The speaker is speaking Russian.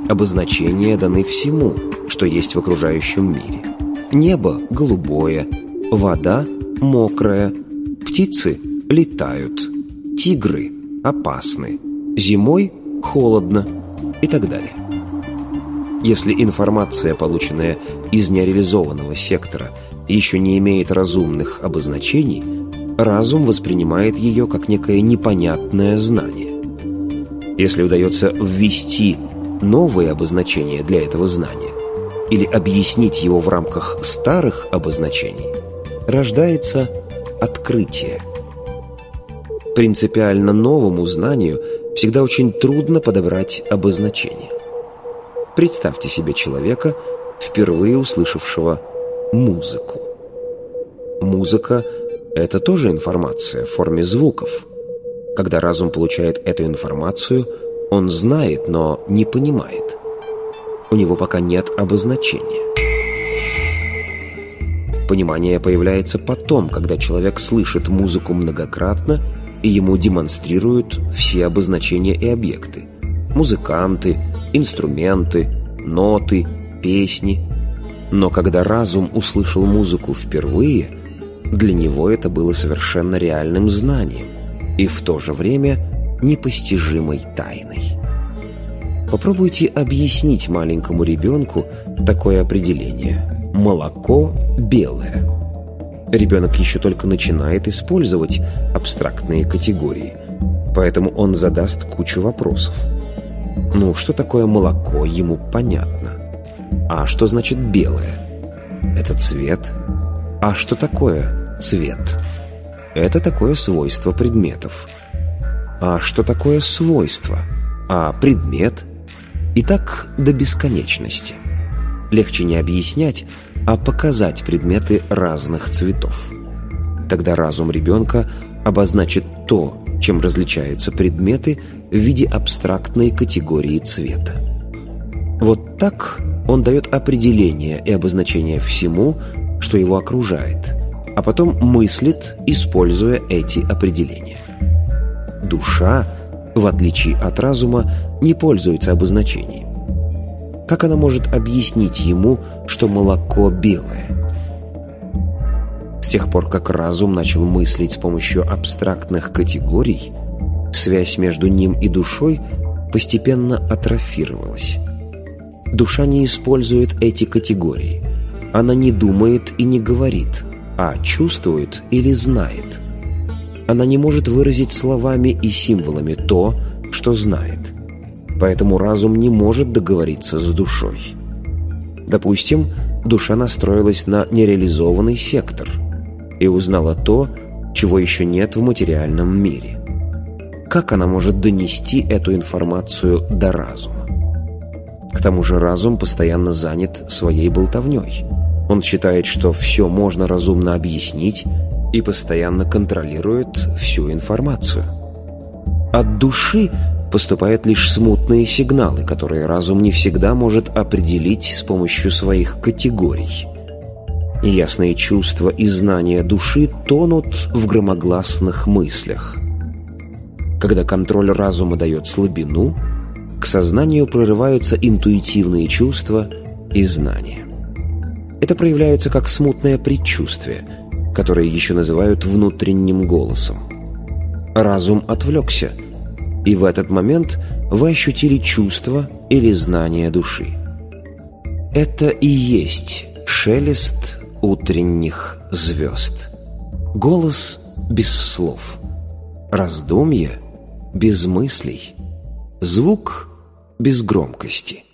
обозначения даны всему, что есть в окружающем мире. Небо голубое, вода мокрая, птицы летают, тигры опасны, зимой холодно и так далее. Если информация, полученная из нереализованного сектора, еще не имеет разумных обозначений, разум воспринимает ее как некое непонятное знание. Если удается ввести новые обозначения для этого знания или объяснить его в рамках старых обозначений, рождается открытие. Принципиально новому знанию всегда очень трудно подобрать обозначение. Представьте себе человека, впервые услышавшего музыку. Музыка — это тоже информация в форме звуков. Когда разум получает эту информацию, он знает, но не понимает. У него пока нет обозначения. Понимание появляется потом, когда человек слышит музыку многократно, и ему демонстрируют все обозначения и объекты. Музыканты, инструменты, ноты, песни. Но когда разум услышал музыку впервые, для него это было совершенно реальным знанием и в то же время непостижимой тайной. Попробуйте объяснить маленькому ребенку такое определение: молоко белое. Ребенок еще только начинает использовать абстрактные категории, поэтому он задаст кучу вопросов. Ну, что такое молоко, ему понятно. А что значит белое? Это цвет. А что такое цвет? Это такое свойство предметов. А что такое свойство? А предмет? И так до бесконечности. Легче не объяснять, а показать предметы разных цветов. Тогда разум ребенка обозначит то, чем различаются предметы, в виде абстрактной категории цвета. Вот так он дает определение и обозначение всему, что его окружает, а потом мыслит, используя эти определения. Душа, в отличие от разума, не пользуется обозначением. Как она может объяснить ему, что молоко белое? С тех пор, как разум начал мыслить с помощью абстрактных категорий, связь между ним и душой постепенно атрофировалась. Душа не использует эти категории. Она не думает и не говорит, а чувствует или знает. Она не может выразить словами и символами то, что знает. Поэтому разум не может договориться с душой. Допустим, душа настроилась на нереализованный сектор и узнала то, чего еще нет в материальном мире. Как она может донести эту информацию до разума? К тому же разум постоянно занят своей болтовней. Он считает, что все можно разумно объяснить и постоянно контролирует всю информацию. От души поступают лишь смутные сигналы, которые разум не всегда может определить с помощью своих категорий. Неясные чувства и знания души тонут в громогласных мыслях. Когда контроль разума дает слабину, к сознанию прорываются интуитивные чувства и знания. Это проявляется как смутное предчувствие, которое еще называют внутренним голосом. Разум отвлекся, и в этот момент вы ощутили чувство или знание души. Это и есть шелест утренних звезд. Голос без слов, раздумье без мыслей, звук без громкости.